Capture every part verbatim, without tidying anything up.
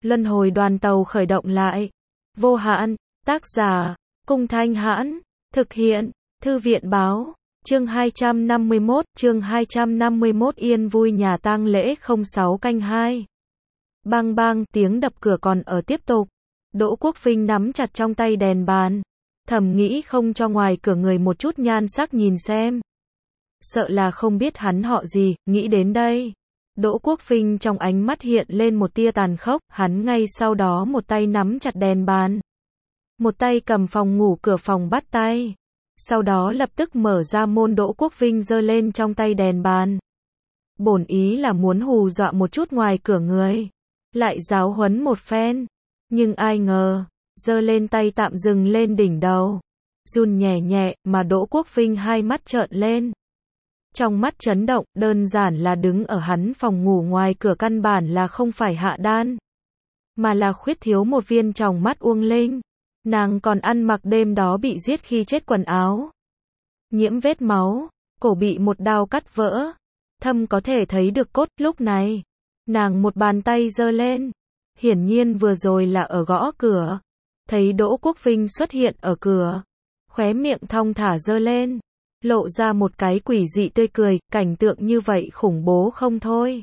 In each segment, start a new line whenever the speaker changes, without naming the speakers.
Luân hồi đoàn tàu khởi động lại. Vô hạn, tác giả, Cung Thanh Hãn, thực hiện, Thư viện Báo, chương hai trăm năm mươi mốt, chương hai trăm năm mươi mốt yên vui nhà tang lễ không sáu canh hai. Bang bang, tiếng đập cửa còn ở tiếp tục. Đỗ Quốc Vinh nắm chặt trong tay đèn bàn. Thầm nghĩ không cho ngoài cửa người một chút nhan sắc nhìn xem. Sợ là không biết hắn họ gì, nghĩ đến đây. Đỗ Quốc Vinh trong ánh mắt hiện lên một tia tàn khốc, hắn ngay sau đó một tay nắm chặt đèn bàn. Một tay cầm phòng ngủ cửa phòng bắt tay. Sau đó lập tức mở ra môn. Đỗ Quốc Vinh giơ lên trong tay đèn bàn. Bổn ý là muốn hù dọa một chút ngoài cửa người. Lại giáo huấn một phen. Nhưng ai ngờ, giơ lên tay tạm dừng lên đỉnh đầu. Run nhẹ nhẹ, mà Đỗ Quốc Vinh hai mắt trợn lên. Trong mắt chấn động, đơn giản là đứng ở hắn phòng ngủ ngoài cửa căn bản là không phải Hạ Đan. Mà là khuyết thiếu một viên tròng mắt Uông Linh. Nàng còn ăn mặc đêm đó bị giết khi chết quần áo. Nhiễm vết máu, cổ bị một đao cắt vỡ. Thâm có thể thấy được cốt. Lúc này, nàng một bàn tay giơ lên. Hiển nhiên vừa rồi là ở gõ cửa. Thấy Đỗ Quốc Vinh xuất hiện ở cửa. Khóe miệng thong thả giơ lên. Lộ ra một cái quỷ dị tươi cười, cảnh tượng như vậy khủng bố không thôi.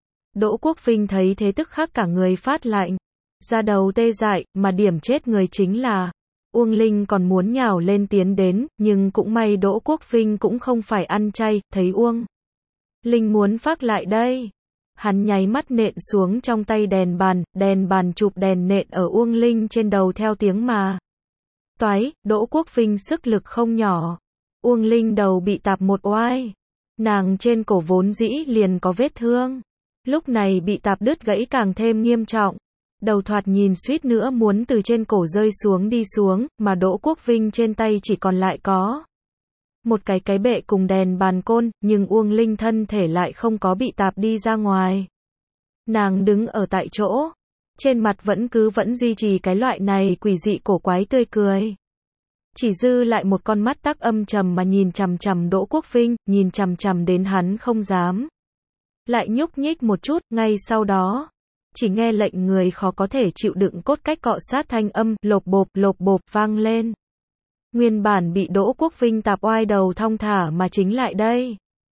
Đỗ Quốc Vinh thấy thế tức khắc cả người phát lạnh. Da đầu tê dại, mà điểm chết người chính là Uông Linh còn muốn nhào lên tiến đến, nhưng cũng may Đỗ Quốc Vinh cũng không phải ăn chay, thấy Uông Linh muốn phác lại đây. Hắn nháy mắt nện xuống trong tay đèn bàn, đèn bàn chụp đèn nện ở Uông Linh trên đầu theo tiếng mà. Toái, Đỗ Quốc Vinh sức lực không nhỏ. Uông Linh đầu bị tạp một oai. Nàng trên cổ vốn dĩ liền có vết thương. Lúc này bị tạp đứt gãy càng thêm nghiêm trọng. Đầu thoạt nhìn suýt nữa muốn từ trên cổ rơi xuống đi xuống, mà Đỗ Quốc Vinh trên tay chỉ còn lại có một cái cái bệ cùng đèn bàn côn, nhưng Uông Linh thân thể lại không có bị tạp đi ra ngoài. Nàng đứng ở tại chỗ, trên mặt vẫn cứ vẫn duy trì cái loại này quỷ dị cổ quái tươi cười. Chỉ dư lại một con mắt tắc âm trầm mà nhìn chằm chằm Đỗ Quốc Vinh, nhìn chằm chằm đến hắn không dám lại nhúc nhích một chút. Ngay sau đó, chỉ nghe lệnh người khó có thể chịu đựng cốt cách cọ sát thanh âm, lộp bộp, lộp bộp vang lên. Nguyên bản bị Đỗ Quốc Vinh tạp oai đầu thong thả mà chính lại đây.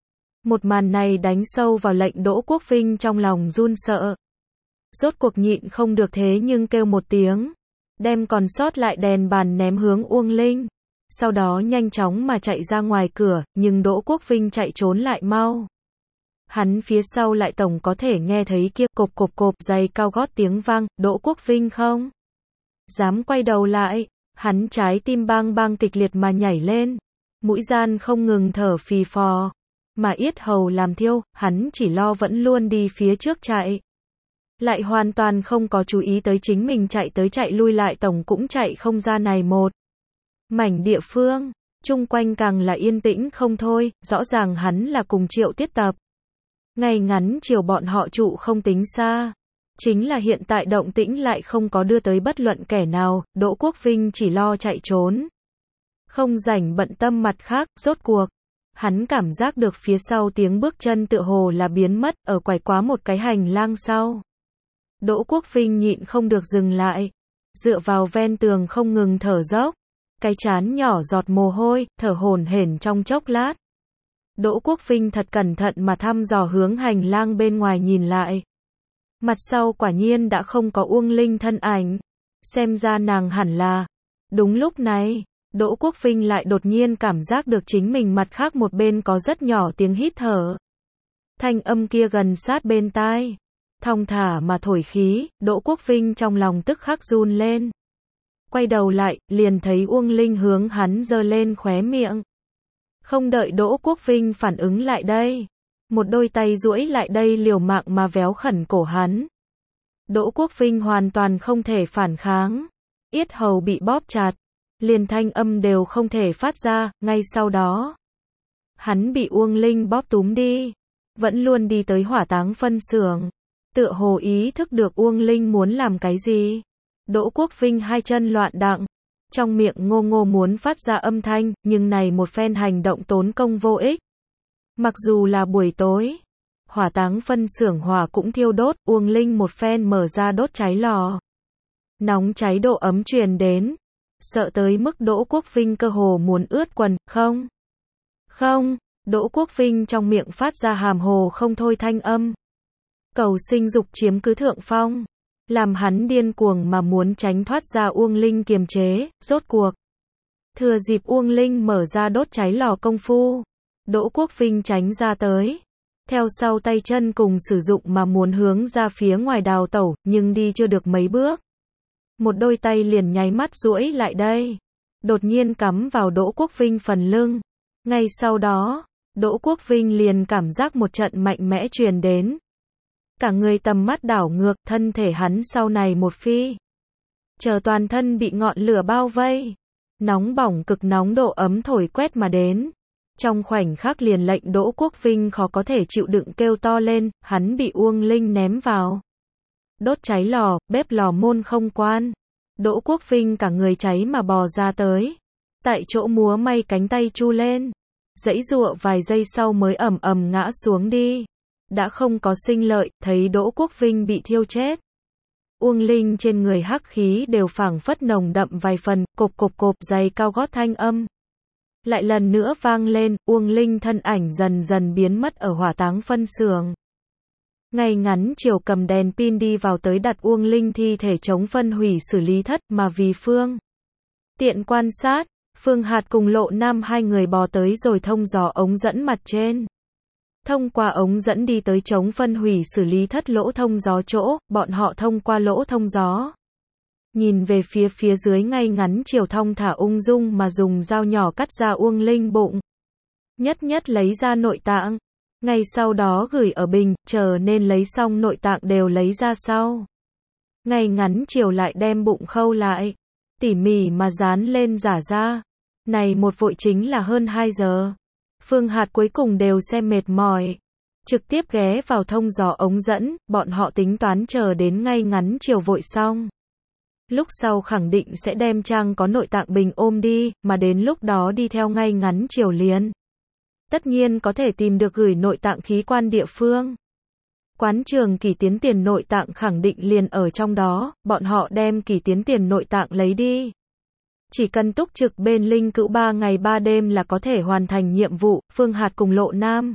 Một màn này đánh sâu vào lệnh Đỗ Quốc Vinh trong lòng run sợ. Rốt cuộc nhịn không được thế nhưng kêu một tiếng. Đem còn sót lại đèn bàn ném hướng Uông Linh. Sau đó nhanh chóng mà chạy ra ngoài cửa, nhưng Đỗ Quốc Vinh chạy trốn lại mau. Hắn phía sau lại tổng có thể nghe thấy kia cộp cộp cộp giày cao gót tiếng vang. Đỗ Quốc Vinh không dám quay đầu lại. Hắn trái tim bang bang kịch liệt mà nhảy lên. Mũi gian không ngừng thở phì phò. Mà yết hầu làm thiêu, hắn chỉ lo vẫn luôn đi phía trước chạy. Lại hoàn toàn không có chú ý tới chính mình chạy tới chạy lui lại tổng cũng chạy không ra này một mảnh địa phương. Chung quanh càng là yên tĩnh không thôi, rõ ràng hắn là cùng Triệu Tiết tập. Ngày ngắn chiều bọn họ trụ không tính xa. Chính là hiện tại động tĩnh lại không có đưa tới bất luận kẻ nào. Đỗ Quốc Vinh chỉ lo chạy trốn. Không rảnh bận tâm mặt khác. Rốt cuộc, hắn cảm giác được phía sau tiếng bước chân tựa hồ là biến mất ở quải quá một cái hành lang sau. Đỗ Quốc Vinh nhịn không được dừng lại. Dựa vào ven tường không ngừng thở dốc. Cái trán nhỏ giọt mồ hôi, thở hổn hển trong chốc lát. Đỗ Quốc Vinh thật cẩn thận mà thăm dò hướng hành lang bên ngoài nhìn lại. Mặt sau quả nhiên đã không có Uông Linh thân ảnh. Xem ra nàng hẳn là. Đúng lúc này, Đỗ Quốc Vinh lại đột nhiên cảm giác được chính mình mặt khác một bên có rất nhỏ tiếng hít thở. Thanh âm kia gần sát bên tai. Thong thả mà thổi khí, Đỗ Quốc Vinh trong lòng tức khắc run lên. Quay đầu lại, liền thấy Uông Linh hướng hắn giơ lên khóe miệng. Không đợi Đỗ Quốc Vinh phản ứng lại đây. Một đôi tay duỗi lại đây liều mạng mà véo khẩn cổ hắn. Đỗ Quốc Vinh hoàn toàn không thể phản kháng. Yết hầu bị bóp chặt. Liền thanh âm đều không thể phát ra, ngay sau đó. Hắn bị Uông Linh bóp túm đi. Vẫn luôn đi tới hỏa táng phân xưởng. Tựa hồ ý thức được Uông Linh muốn làm cái gì. Đỗ Quốc Vinh hai chân loạn đặng. Trong miệng ngô ngô muốn phát ra âm thanh, nhưng này một phen hành động tốn công vô ích. Mặc dù là buổi tối, hỏa táng phân xưởng hỏa cũng thiêu đốt, Uông Linh một phen mở ra đốt cháy lò. Nóng cháy độ ấm truyền đến, sợ tới mức Đỗ Quốc Vinh cơ hồ muốn ướt quần, không, không, Đỗ Quốc Vinh trong miệng phát ra hàm hồ không thôi thanh âm. Cầu sinh dục chiếm cứ thượng phong, làm hắn điên cuồng mà muốn tránh thoát ra Uông Linh kiềm chế, rốt cuộc. Thừa dịp Uông Linh mở ra đốt cháy lò công phu, Đỗ Quốc Vinh tránh ra tới. Theo sau tay chân cùng sử dụng mà muốn hướng ra phía ngoài đào tẩu, nhưng đi chưa được mấy bước. Một đôi tay liền nháy mắt duỗi lại đây. Đột nhiên cắm vào Đỗ Quốc Vinh phần lưng. Ngay sau đó, Đỗ Quốc Vinh liền cảm giác một trận mạnh mẽ truyền đến. Cả người tầm mắt đảo ngược, thân thể hắn sau này một phi. Chờ toàn thân bị ngọn lửa bao vây. Nóng bỏng cực nóng độ ấm thổi quét mà đến. Trong khoảnh khắc liền lệnh Đỗ Quốc Vinh khó có thể chịu đựng kêu to lên, hắn bị Uông Linh ném vào. Đốt cháy lò, bếp lò môn không quan. Đỗ Quốc Vinh cả người cháy mà bò ra tới. Tại chỗ múa may cánh tay chu lên. Giãy giụa vài giây sau mới ầm ầm ngã xuống đi. Đã không có sinh lợi, thấy Đỗ Quốc Vinh bị thiêu chết. Uông Linh trên người hắc khí đều phảng phất nồng đậm vài phần, cộp cộp cộp giày cao gót thanh âm. Lại lần nữa vang lên, Uông Linh thân ảnh dần dần biến mất ở hỏa táng phân xưởng. Ngay ngắn chiều cầm đèn pin đi vào tới đặt Uông Linh thi thể chống phân hủy xử lý thất mà vì phương. Tiện quan sát, Phương Hạt cùng Lộ Nam hai người bò tới rồi thông gió ống dẫn mặt trên. Thông qua ống dẫn đi tới chống phân hủy xử lý thất lỗ thông gió chỗ, bọn họ thông qua lỗ thông gió. Nhìn về phía phía dưới ngay ngắn chiều thong thả ung dung mà dùng dao nhỏ cắt ra Uông Linh bụng. Nhất nhất lấy ra nội tạng. Ngay sau đó gửi ở bình, chờ nên lấy xong nội tạng đều lấy ra sau. Ngay ngắn chiều lại đem bụng khâu lại. Tỉ mỉ mà dán lên giả ra. Này một vội chính là hơn hai giờ. Phương Hạt cuối cùng đều xem mệt mỏi. Trực tiếp ghé vào thông gió ống dẫn, bọn họ tính toán chờ đến ngay ngắn chiều vội xong. Lúc sau khẳng định sẽ đem trang có nội tạng bình ôm đi, mà đến lúc đó đi theo ngay ngắn chiều liền. Tất nhiên có thể tìm được gửi nội tạng khí quan địa phương. Quán trường Kỳ Tiến tiền nội tạng khẳng định liền ở trong đó, bọn họ đem Kỳ Tiến tiền nội tạng lấy đi. Chỉ cần túc trực bên Linh Cữu ba ngày ba đêm là có thể hoàn thành nhiệm vụ, Phương Hạt cùng Lộ Nam.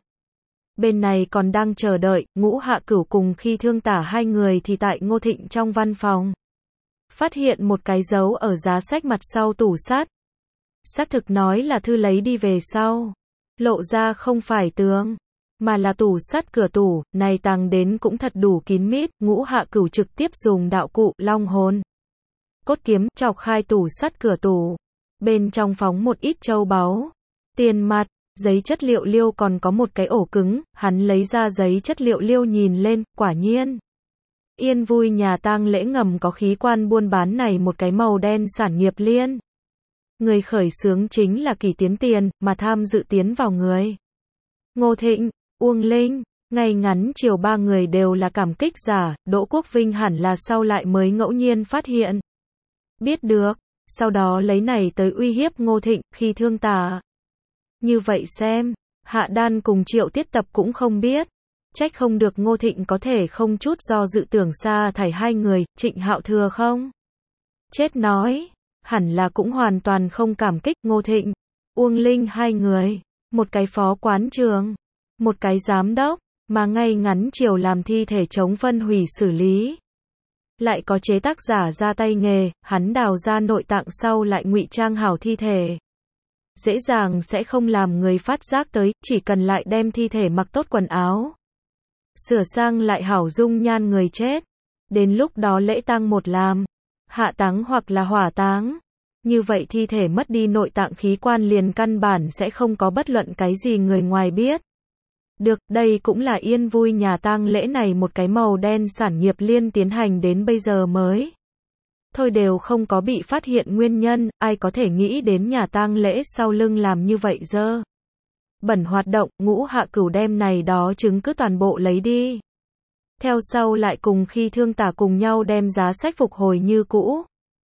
Bên này còn đang chờ đợi, Ngũ Hạ Cửu cùng Khi Thương Tả hai người thì tại Ngô Thịnh trong văn phòng. Phát hiện một cái dấu ở giá sách mặt sau tủ sắt. Xác thực nói là thư lấy đi về sau. Lộ ra không phải tường, mà là tủ sắt cửa tủ, này tàng đến cũng thật đủ kín mít, Ngũ Hạ Cửu trực tiếp dùng đạo cụ, long hồn. Cốt kiếm, chọc khai tủ sắt cửa tủ. Bên trong phóng một ít châu báu, tiền mặt, giấy chất liệu liêu còn có một cái ổ cứng, hắn lấy ra giấy chất liệu liêu nhìn lên, quả nhiên. Yên Vui nhà tang lễ ngầm có khí quan buôn bán này một cái màu đen sản nghiệp liên. Người khởi xướng chính là Kỳ Tiến tiền, mà tham dự tiến vào người. Ngô Thịnh, Uông Linh, ngay ngắn chiều ba người đều là cảm kích giả, Đỗ Quốc Vinh hẳn là sau lại mới ngẫu nhiên phát hiện. Biết được, sau đó lấy này tới uy hiếp Ngô Thịnh, Khi Thương Tả. Như vậy xem, Hạ Đan cùng Triệu Tiết Tập cũng không biết. Trách không được Ngô Thịnh có thể không chút do dự tưởng xa thải hai người, Trịnh Hạo Thừa không? Chết nói, hẳn là cũng hoàn toàn không cảm kích Ngô Thịnh, Uông Linh hai người, một cái phó quán trường, một cái giám đốc, mà ngay ngắn chiều làm thi thể chống phân hủy xử lý. Lại có chế tác giả ra tay nghề, hắn đào ra nội tạng sau lại ngụy trang hảo thi thể. Dễ dàng sẽ không làm người phát giác tới, chỉ cần lại đem thi thể mặc tốt quần áo. Sửa sang lại hảo dung nhan người chết. Đến lúc đó lễ tang một làm, hạ táng hoặc là hỏa táng. Như vậy thi thể mất đi nội tạng khí quan liền căn bản sẽ không có bất luận cái gì người ngoài biết. Được, đây cũng là Yên Vui nhà tang lễ này một cái màu đen sản nghiệp liên tiến hành đến bây giờ mới. Thôi đều không có bị phát hiện nguyên nhân, ai có thể nghĩ đến nhà tang lễ sau lưng làm như vậy dơ. Bẩn hoạt động, Ngũ Hạ Cửu đem này đó chứng cứ toàn bộ lấy đi. Theo sau lại cùng Khi Thương Tả cùng nhau đem giá sách phục hồi như cũ.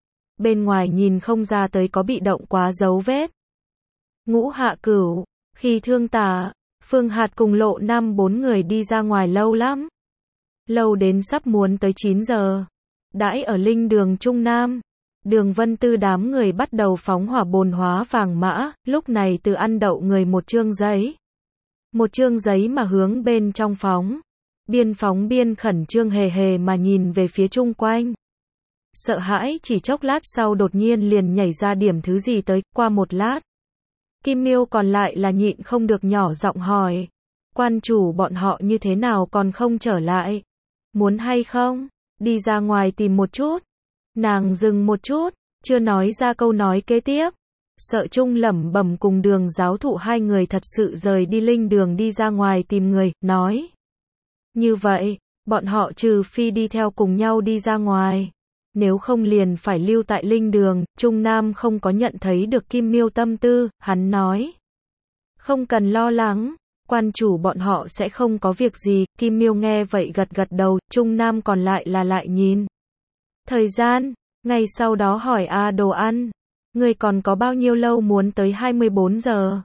Bên ngoài nhìn không ra tới có bị động quá dấu vết. Ngũ Hạ Cửu, Khi Thương Tả, Phương Hạt cùng Lộ Nam bốn người đi ra ngoài lâu lắm. Lâu đến sắp muốn tới chín giờ. Đãi ở linh đường Trung Nam. Đường Vân Tư đám người bắt đầu phóng hỏa bồn hóa vàng mã, lúc này Từ ăn đậu người một chương giấy. Một chương giấy mà hướng bên trong phóng. Biên phóng biên khẩn trương hề hề mà nhìn về phía chung quanh. Sợ hãi chỉ chốc lát sau đột nhiên liền nhảy ra điểm thứ gì tới, qua một lát. Kim Miêu còn lại là nhịn không được nhỏ giọng hỏi. Quan chủ bọn họ như thế nào còn không trở lại? Muốn hay không? Đi ra ngoài tìm một chút. Nàng dừng một chút, chưa nói ra câu nói kế tiếp. Sợ Trung lẩm bẩm cùng Đường giáo thụ hai người thật sự rời đi linh đường đi ra ngoài tìm người, nói. Như vậy, bọn họ trừ phi đi theo cùng nhau đi ra ngoài. Nếu không liền phải lưu tại linh đường. Trung Nam không có nhận thấy được Kim Miêu tâm tư, hắn nói. Không cần lo lắng, quan chủ bọn họ sẽ không có việc gì. Kim Miêu nghe vậy gật gật đầu, Trung Nam còn lại là lại nhìn. Thời gian, ngay sau đó hỏi A Đồ Ăn. Người còn có bao nhiêu lâu muốn tới hai mươi bốn giờ?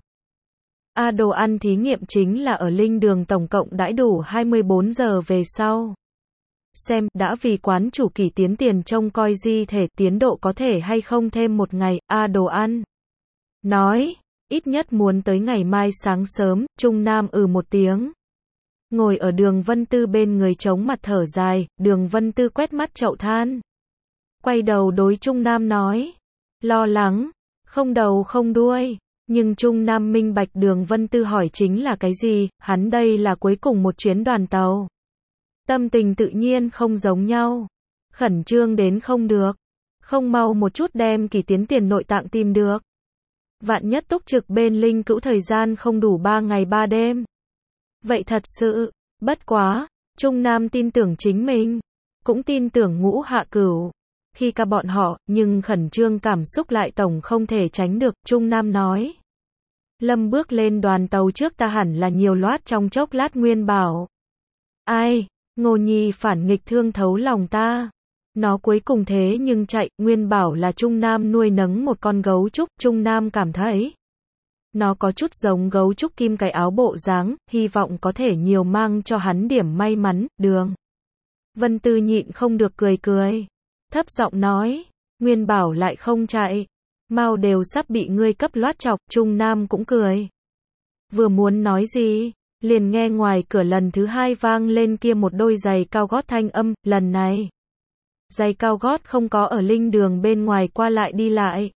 A Đồ Ăn thí nghiệm chính là ở linh đường tổng cộng đãi đủ hai mươi bốn giờ về sau. Xem, đã vì quán chủ kỳ tiến tiền trông coi di thể tiến độ có thể hay không thêm một ngày, A Đồ Ăn. Nói, ít nhất muốn tới ngày mai sáng sớm, Trung Nam ừ một tiếng. Ngồi ở Đường Vân Tư bên người chống mặt thở dài, Đường Vân Tư quét mắt chậu than. Quay đầu đối Trung Nam nói. Lo lắng, không đầu không đuôi. Nhưng Trung Nam minh bạch Đường Vân Tư hỏi chính là cái gì, hắn đây là cuối cùng một chuyến đoàn tàu. Tâm tình tự nhiên không giống nhau. Khẩn trương đến không được. Không mau một chút đem kỳ tiến tiền nội tạng tìm được. Vạn nhất túc trực bên linh cữu thời gian không đủ ba ngày ba đêm. Vậy thật sự, bất quá, Trung Nam tin tưởng chính mình. Cũng tin tưởng Ngũ Hạ Cửu. Khi cả bọn họ, nhưng khẩn trương cảm xúc lại tổng không thể tránh được, Trung Nam nói. Lâm bước lên đoàn tàu trước ta hẳn là nhiều loát trong chốc lát Nguyên bảo. Ai, Ngô Nhi phản nghịch thương thấu lòng ta. Nó cuối cùng thế nhưng chạy, Nguyên bảo là Trung Nam nuôi nấng một con gấu trúc, Trung Nam cảm thấy. Nó có chút giống gấu trúc kim cài áo bộ dáng, hy vọng có thể nhiều mang cho hắn điểm may mắn, Đường. Vân Tư nhịn không được cười cười. Thấp giọng nói, Nguyên bảo lại không chạy. Mau đều sắp bị ngươi cấp loát chọc, Trung Nam cũng cười. Vừa muốn nói gì, liền nghe ngoài cửa lần thứ hai vang lên kia một đôi giày cao gót thanh âm, lần này. Giày cao gót không có ở linh đường bên ngoài qua lại đi lại.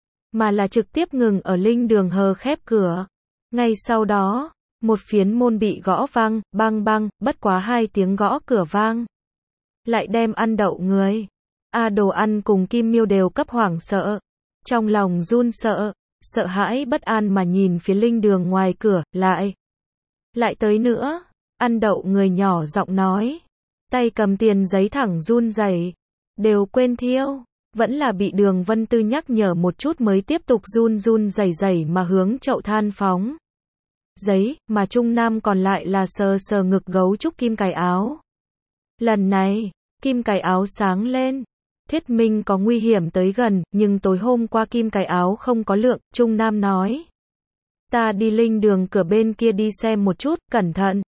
Mà là trực tiếp ngừng ở linh đường hờ khép cửa. Ngay sau đó, một phiến môn bị gõ vang, bang bang, bất quá hai tiếng gõ cửa vang. Lại đem ăn đậu người. A Đồ Ăn cùng Kim Miêu đều cấp hoảng sợ. Trong lòng run sợ, sợ hãi bất an mà nhìn phía linh đường ngoài cửa, lại. Lại tới nữa, ăn đậu người nhỏ giọng nói. Tay cầm tiền giấy thẳng run rẩy, đều quên thiêu. Vẫn là bị Đường Vân Tư nhắc nhở một chút mới tiếp tục run run rẩy rẩy mà hướng chậu than phóng. Giấy, mà Trung Nam còn lại là sờ sờ ngực gấu trúc kim cài áo. Lần này, kim cài áo sáng lên. Thuyết minh có nguy hiểm tới gần, nhưng tối hôm qua kim cài áo không có lượng, Trung Nam nói. Ta đi linh đường cửa bên kia đi xem một chút, cẩn thận.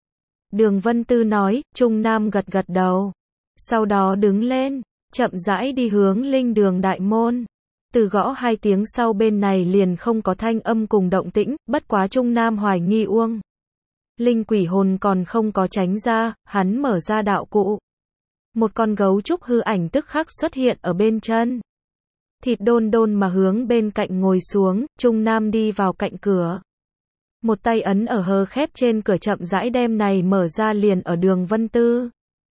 Đường Vân Tư nói, Trung Nam gật gật đầu. Sau đó đứng lên, chậm rãi đi hướng linh đường đại môn. Từ gõ hai tiếng sau bên này liền không có thanh âm cùng động tĩnh, bất quá Trung Nam hoài nghi uông. Linh quỷ hồn còn không có tránh ra, hắn mở ra đạo cụ. Một con gấu trúc hư ảnh tức khắc xuất hiện ở bên chân. Thịt đôn đôn mà hướng bên cạnh ngồi xuống, Trung Nam đi vào cạnh cửa. Một tay ấn ở hờ khép trên cửa chậm rãi đem này mở ra liền ở Đường Vân Tư.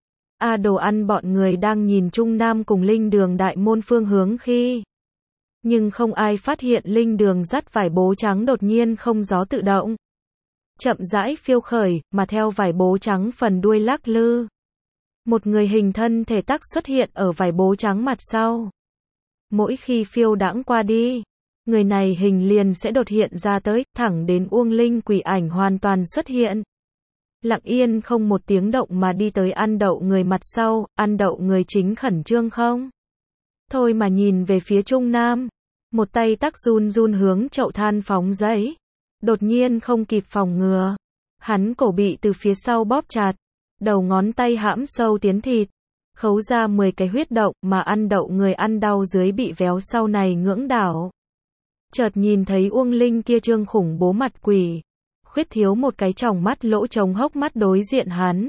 A Đồ Ăn bọn người đang nhìn Trung Nam cùng linh đường đại môn phương hướng khi. Nhưng không ai phát hiện linh đường dắt vải bố trắng đột nhiên không gió tự động. Chậm rãi phiêu khởi, mà theo vải bố trắng phần đuôi lắc lư. Một người hình thân thể tắc xuất hiện ở vải bố trắng mặt sau. Mỗi khi phiêu đãng qua đi, người này hình liền sẽ đột hiện ra tới, thẳng đến Uông Linh quỷ ảnh hoàn toàn xuất hiện. Lặng yên không một tiếng động mà đi tới ăn đậu người mặt sau, ăn đậu người chính khẩn trương không? Thôi mà nhìn về phía Trung Nam, một tay tắc run run hướng chậu than phóng giấy. Đột nhiên không kịp phòng ngừa. Hắn cổ bị từ phía sau bóp chặt. Đầu ngón tay hãm sâu tiến thịt. Khấu ra mười cái huyết động mà ăn đậu người ăn đau dưới bị véo sau này ngưỡng đảo. Chợt nhìn thấy Uông Linh kia trương khủng bố mặt quỷ. Khuyết thiếu một cái tròng mắt lỗ trống hốc mắt đối diện hắn.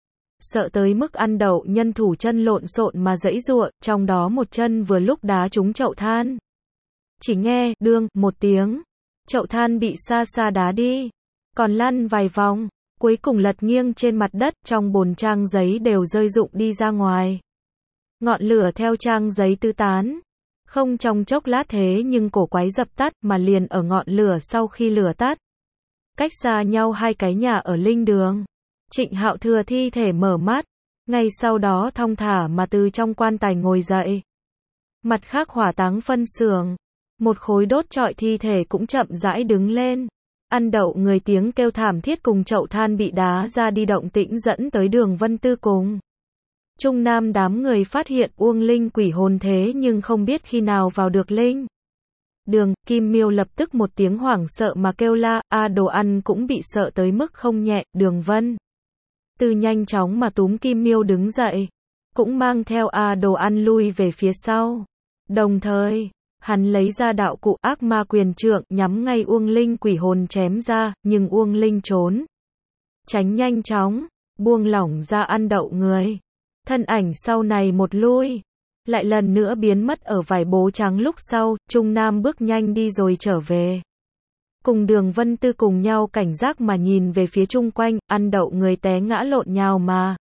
Sợ tới mức ăn đậu nhân thủ chân lộn xộn mà giãy giụa, trong đó một chân vừa lúc đá trúng chậu than. Chỉ nghe, đương, một tiếng. Chậu than bị xa xa đá đi. Còn lăn vài vòng, cuối cùng lật nghiêng trên mặt đất, trong bồn trang giấy đều rơi rụng đi ra ngoài. Ngọn lửa theo trang giấy tứ tán. Không trong chốc lát thế nhưng cổ quái dập tắt mà liền ở ngọn lửa sau khi lửa tắt. Cách xa nhau hai cái nhà ở linh đường. Trịnh Hạo Thừa thi thể mở mắt. Ngay sau đó thong thả mà từ trong quan tài ngồi dậy. Mặt khác hỏa táng phân xưởng. Một khối đốt trọi thi thể cũng chậm rãi đứng lên. Ăn đậu người tiếng kêu thảm thiết cùng chậu than bị đá ra đi động tĩnh dẫn tới Đường Vân Tư cùng Trung Nam đám người phát hiện Uông Linh quỷ hồn thế nhưng không biết khi nào vào được linh. Đường, Kim Miêu lập tức một tiếng hoảng sợ mà kêu la, a đồ ăn cũng bị sợ tới mức không nhẹ, Đường Vân Tư nhanh chóng mà túm Kim Miêu đứng dậy, cũng mang theo a đồ ăn lui về phía sau. Đồng thời, hắn lấy ra đạo cụ ác ma quyền trượng nhắm ngay Uông Linh quỷ hồn chém ra, nhưng Uông Linh trốn tránh nhanh chóng, buông lỏng ra ăn đậu người. Thân ảnh sau này một lui, lại lần nữa biến mất ở vải bố trắng lúc sau, Trung Nam bước nhanh đi rồi trở về. Cùng Đường Vân Tư cùng nhau cảnh giác mà nhìn về phía chung quanh, ăn đậu người té ngã lộn nhào mà.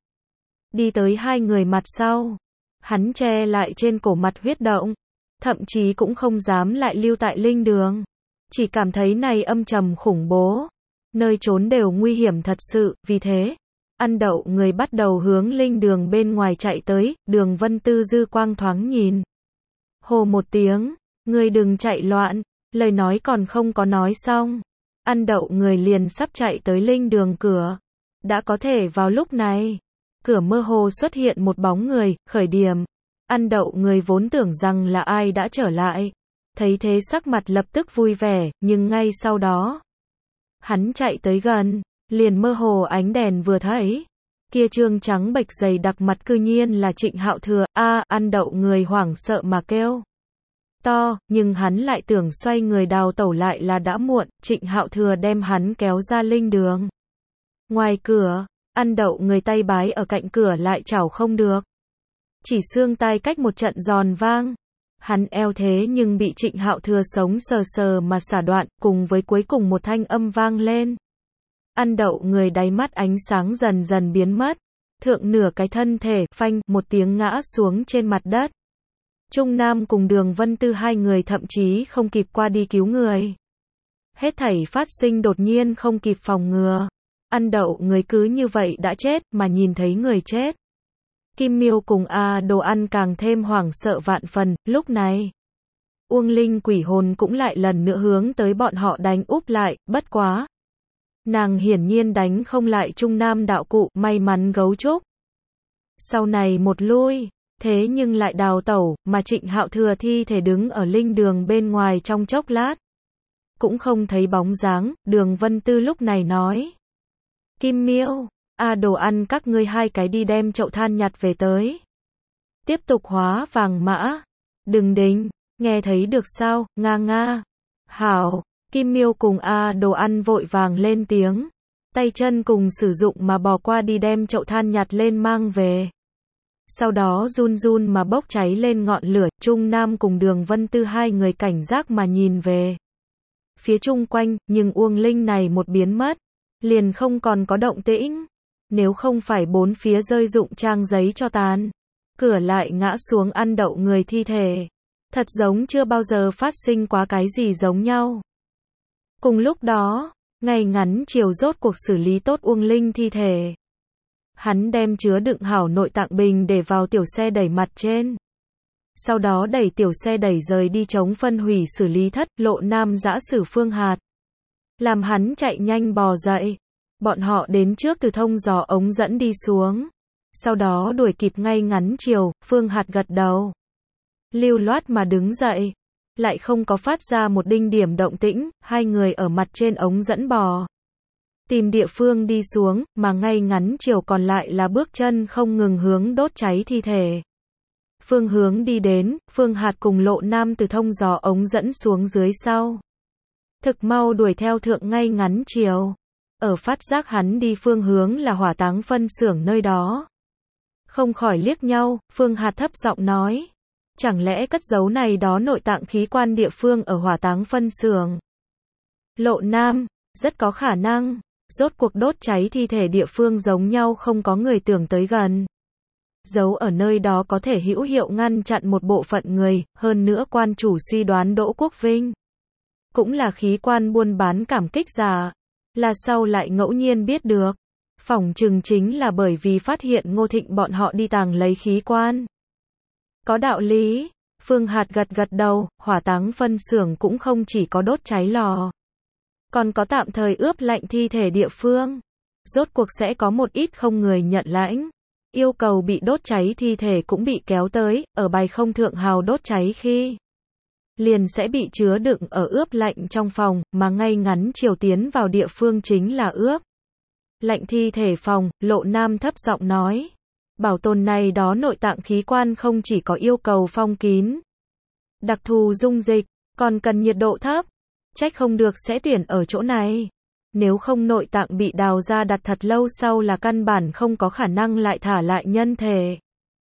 Đi tới hai người mặt sau. Hắn che lại trên cổ mặt huyết động. Thậm chí cũng không dám lại lưu tại linh đường. Chỉ cảm thấy này âm trầm khủng bố. Nơi trốn đều nguy hiểm thật sự, vì thế. Ăn đậu người bắt đầu hướng linh đường bên ngoài chạy tới, Đường Vân Tư dư quang thoáng nhìn. Hồ một tiếng, ngươi đừng chạy loạn, lời nói còn không có nói xong. Ăn đậu người liền sắp chạy tới linh đường cửa. Đã có thể vào lúc này, cửa mơ hồ xuất hiện một bóng người, khởi điểm. Ăn đậu người vốn tưởng rằng là ai đã trở lại. Thấy thế sắc mặt lập tức vui vẻ, nhưng ngay sau đó. Hắn chạy tới gần. Liền mơ hồ ánh đèn vừa thấy. Kia trương trắng bệch dày đặc mặt cư nhiên là Trịnh Hạo Thừa, a ăn đậu người hoảng sợ mà kêu to, nhưng hắn lại tưởng xoay người đào tẩu lại là đã muộn, Trịnh Hạo Thừa đem hắn kéo ra linh đường. Ngoài cửa, ăn đậu người tay bái ở cạnh cửa lại chảo không được. Chỉ xương tai cách một trận giòn vang. Hắn eo thế nhưng bị Trịnh Hạo Thừa sống sờ sờ mà xả đoạn, cùng với cuối cùng một thanh âm vang lên. Ăn đậu người đáy mắt ánh sáng dần dần biến mất. Thượng nửa cái thân thể, phanh, một tiếng ngã xuống trên mặt đất. Trung Nam cùng Đường Vân Tư hai người thậm chí không kịp qua đi cứu người. Hết thảy phát sinh đột nhiên không kịp phòng ngừa. Ăn đậu người cứ như vậy đã chết, mà nhìn thấy người chết. Kim Miêu cùng A đồ ăn càng thêm hoảng sợ vạn phần, lúc này. Uông Linh quỷ hồn cũng lại lần nữa hướng tới bọn họ đánh úp lại, bất quá. Nàng hiển nhiên đánh không lại Trung Nam đạo cụ, may mắn gấu trúc. Sau này một lui, thế nhưng lại đào tẩu, mà Trịnh Hạo Thừa thi thể đứng ở linh đường bên ngoài trong chốc lát. Cũng không thấy bóng dáng, Đường Vân Tư lúc này nói. Kim Miêu, a đồ ăn các ngươi hai cái đi đem chậu than nhặt về tới. Tiếp tục hóa vàng mã. Đừng đính, nghe thấy được sao, nga nga. Hảo. Kim Miêu cùng A đồ ăn vội vàng lên tiếng. Tay chân cùng sử dụng mà bò qua đi đem chậu than nhặt lên mang về. Sau đó run run mà bốc cháy lên ngọn lửa. Trung Nam cùng Đường Vân Tư hai người cảnh giác mà nhìn về phía chung quanh, nhưng Uông Linh này một biến mất. Liền không còn có động tĩnh. Nếu không phải bốn phía rơi rụng trang giấy cho tàn. Cửa lại ngã xuống ăn đậu người thi thể. Thật giống chưa bao giờ phát sinh quá cái gì giống nhau. Cùng lúc đó, ngày ngắn chiều rốt cuộc xử lý tốt Uông Linh thi thể. Hắn đem chứa đựng hảo nội tạng bình để vào tiểu xe đẩy mặt trên. Sau đó đẩy tiểu xe đẩy rời đi chống phân hủy xử lý thất, Lộ Nam giã sử Phương Hạt. Làm hắn chạy nhanh bò dậy. Bọn họ đến trước từ thông gió ống dẫn đi xuống. Sau đó đuổi kịp ngay ngắn chiều, Phương Hạt gật đầu. Lưu loát mà đứng dậy. lại không có phát ra một đinh điểm động tĩnh, hai người ở mặt trên ống dẫn bò. Tìm địa phương đi xuống, mà ngay ngắn chiều còn lại là bước chân không ngừng hướng đốt cháy thi thể. Phương hướng đi đến, Phương Hạt cùng Lộ Nam từ thông gió ống dẫn xuống dưới sau. Thực mau đuổi theo thượng ngay ngắn chiều. Ở phát giác hắn đi phương hướng là hỏa táng phân xưởng nơi đó. Không khỏi liếc nhau, Phương Hạt thấp giọng nói. Chẳng lẽ cất giấu này đó nội tạng khí quan địa phương ở hỏa táng phân xưởng? Lộ Nam, rất có khả năng. Rốt cuộc đốt cháy thi thể địa phương giống nhau không có người tưởng tới gần. Giấu ở nơi đó có thể hữu hiệu ngăn chặn một bộ phận người, hơn nữa quan chủ suy đoán Đỗ Quốc Vinh. Cũng là khí quan buôn bán cảm kích giả. Là sau lại ngẫu nhiên biết được. Phỏng chừng chính là bởi vì phát hiện Ngô Thịnh bọn họ đi tàng lấy khí quan. Có đạo lý. Phương Hạt gật gật đầu, hỏa táng phân xưởng cũng không chỉ có đốt cháy lò. Còn có tạm thời ướp lạnh thi thể địa phương. Rốt cuộc sẽ có một ít không người nhận lãnh. Yêu cầu bị đốt cháy thi thể cũng bị kéo tới, ở bài không thượng hào đốt cháy khi. Liền sẽ bị chứa đựng ở ướp lạnh trong phòng, mà ngay ngắn chiều tiến vào địa phương chính là ướp lạnh thi thể phòng, Lộ Nam thấp giọng nói. Bảo tồn này đó nội tạng khí quan không chỉ có yêu cầu phong kín, đặc thù dung dịch, còn cần nhiệt độ thấp. Trách không được sẽ tuyển ở chỗ này. Nếu không nội tạng bị đào ra đặt thật lâu sau là căn bản không có khả năng lại thả lại nhân thể.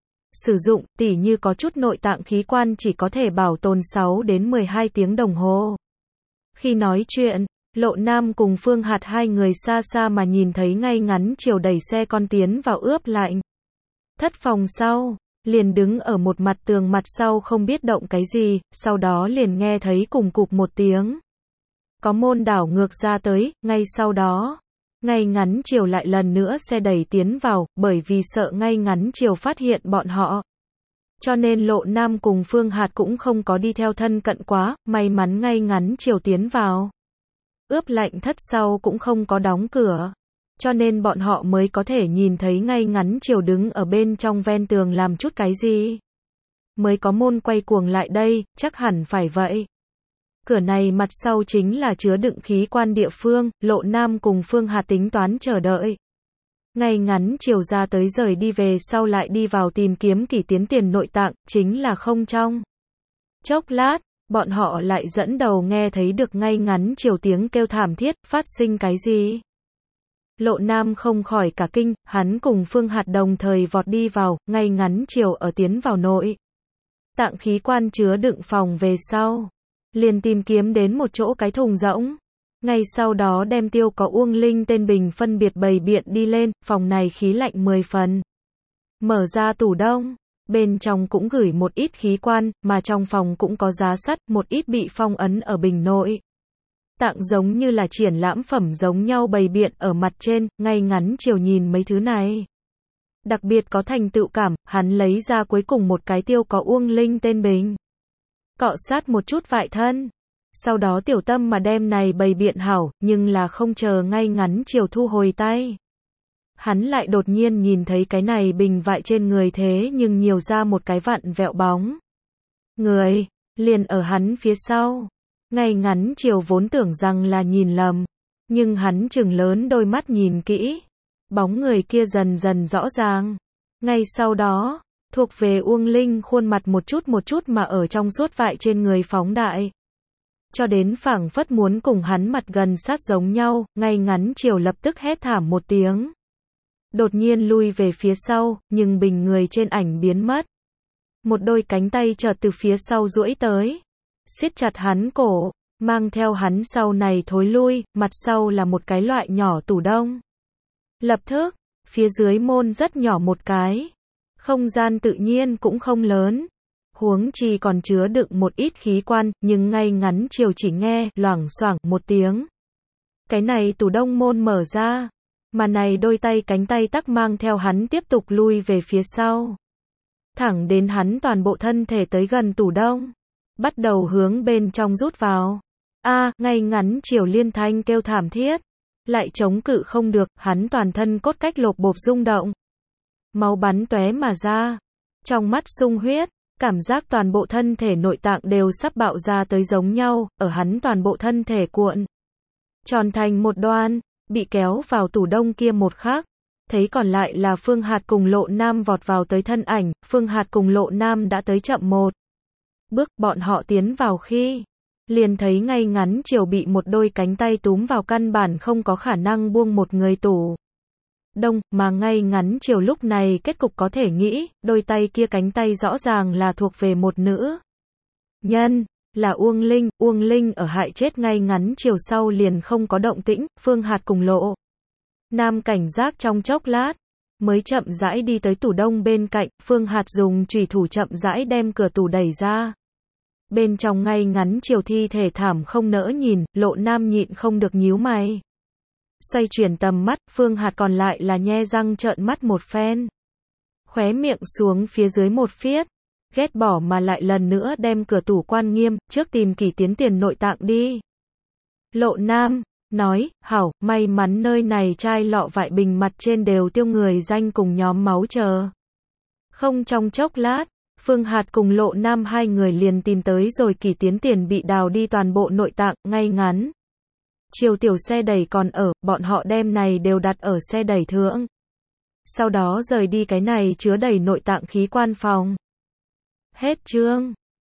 Sử dụng, tỉ như có chút nội tạng khí quan chỉ có thể bảo tồn sáu đến mười hai tiếng đồng hồ. Khi nói chuyện, Lộ Nam cùng Phương Hạt hai người xa xa mà nhìn thấy ngay ngắn chiều đẩy xe con tiến vào ướp lạnh. Thất phòng sau, liền đứng ở một mặt tường mặt sau không biết động cái gì, sau đó liền nghe thấy cùng cục một tiếng. Có môn đảo ngược ra tới, ngay sau đó. Ngay ngắn chiều lại lần nữa xe đẩy tiến vào, bởi vì sợ ngay ngắn chiều phát hiện bọn họ. Cho nên Lộ Nam cùng Phương Hạt cũng không có đi theo thân cận quá, may mắn ngay ngắn chiều tiến vào. Ướp lạnh thất sau cũng không có đóng cửa. Cho nên bọn họ mới có thể nhìn thấy ngay ngắn chiều đứng ở bên trong ven tường làm chút cái gì. Mới có môn quay cuồng lại đây, chắc hẳn phải vậy. Cửa này mặt sau chính là chứa đựng khí quan địa phương, Lộ Nam cùng Phương Hạt tính toán chờ đợi. Ngay ngắn chiều ra tới rời đi về sau lại đi vào tìm kiếm kỷ tiến tiền nội tạng, chính là không trong. Chốc lát, bọn họ lại dẫn đầu nghe thấy được ngay ngắn chiều tiếng kêu thảm thiết, phát sinh cái gì? Lộ Nam không khỏi cả kinh, hắn cùng Phương Hạt đồng thời vọt đi vào, ngay ngắn chiều ở tiến vào nội tạng khí quan chứa đựng phòng về sau. Liền tìm kiếm đến một chỗ cái thùng rỗng. Ngay sau đó đem tiêu có Uông Linh tên bình phân biệt bày biện đi lên, phòng này khí lạnh mười phần. Mở ra tủ đông, bên trong cũng gửi một ít khí quan, mà trong phòng cũng có giá sắt, một ít bị phong ấn ở bình nội tạng giống như là triển lãm phẩm giống nhau bày biện ở mặt trên, ngay ngắn chiều nhìn mấy thứ này. Đặc biệt có thành tựu cảm, hắn lấy ra cuối cùng một cái tiêu có Uông Linh tên bình. Cọ sát một chút vại thân. Sau đó tiểu tâm mà đem này bày biện hảo, nhưng là không chờ ngay ngắn chiều thu hồi tay. Hắn lại đột nhiên nhìn thấy cái này bình vại trên người thế nhưng nhiều ra một cái vặn vẹo bóng. Người, liền ở hắn phía sau. Ngay ngắn chiều vốn tưởng rằng là nhìn lầm. Nhưng hắn trừng lớn đôi mắt nhìn kỹ. Bóng người kia dần dần rõ ràng. Ngay sau đó, thuộc về Uông Linh khuôn mặt một chút một chút mà ở trong suốt vại trên người phóng đại. Cho đến phảng phất muốn cùng hắn mặt gần sát giống nhau, ngay ngắn chiều lập tức hét thảm một tiếng. Đột nhiên lui về phía sau, nhưng bình người trên ảnh biến mất. Một đôi cánh tay chợt từ phía sau duỗi tới. Siết chặt hắn cổ, mang theo hắn sau này thối lui, mặt sau là một cái loại nhỏ tủ đông. Lập tức, phía dưới môn rất nhỏ một cái. Không gian tự nhiên cũng không lớn. Huống chi còn chứa đựng một ít khí quan, nhưng ngay ngắn chiều chỉ nghe, loảng xoảng một tiếng. Cái này tủ đông môn mở ra. Mà này đôi tay cánh tay tắc mang theo hắn tiếp tục lui về phía sau. Thẳng đến hắn toàn bộ thân thể tới gần tủ đông. Bắt đầu hướng bên trong rút vào. A, à, ngay ngắn chiều liên thanh kêu thảm thiết. Lại chống cự không được, hắn toàn thân cốt cách lột bột rung động. Máu bắn tóe mà ra. Trong mắt sung huyết. Cảm giác toàn bộ thân thể nội tạng đều sắp bạo ra tới giống nhau, ở hắn toàn bộ thân thể cuộn tròn thành một đoan, bị kéo vào tủ đông kia một khắc. Thấy còn lại là Phương Hạt cùng Lộ Nam vọt vào tới thân ảnh, Phương Hạt cùng Lộ Nam đã tới chậm một bước, bọn họ tiến vào khi liền thấy ngay ngắn chiều bị một đôi cánh tay túm vào, căn bản không có khả năng buông một người tủ đông, mà ngay ngắn chiều lúc này kết cục có thể nghĩ, đôi tay kia cánh tay rõ ràng là thuộc về một nữ nhân, là Uông Linh. Uông Linh ở hại chết ngay ngắn chiều sau liền không có động tĩnh, Phương Hạt cùng Lộ Nam cảnh giác trong chốc lát, mới chậm rãi đi tới tủ đông bên cạnh. Phương Hạt dùng chùy thủ chậm rãi đem cửa tủ đẩy ra. Bên trong ngay ngắn chiều thi thể thảm không nỡ nhìn, Lộ Nam nhịn không được nhíu mày. Xoay chuyển tầm mắt, Phương Hạt còn lại là nhe răng trợn mắt một phen. Khóe miệng xuống phía dưới một phiết, ghét bỏ mà lại lần nữa đem cửa tủ quan nghiêm, trước tìm Kỷ Tiến Tiền nội tạng đi. Lộ Nam nói, hảo, may mắn nơi này chai lọ vại bình mặt trên đều tiêu người danh cùng nhóm máu chờ. Không trong chốc lát, Phương Hạt cùng Lộ Nam hai người liền tìm tới rồi Kỷ Tiến Tiền bị đào đi toàn bộ nội tạng, ngay ngắn chiều tiểu xe đẩy còn ở, bọn họ đem này đều đặt ở xe đẩy thượng. Sau đó rời đi cái này chứa đầy nội tạng khí quan phòng. Hết chương.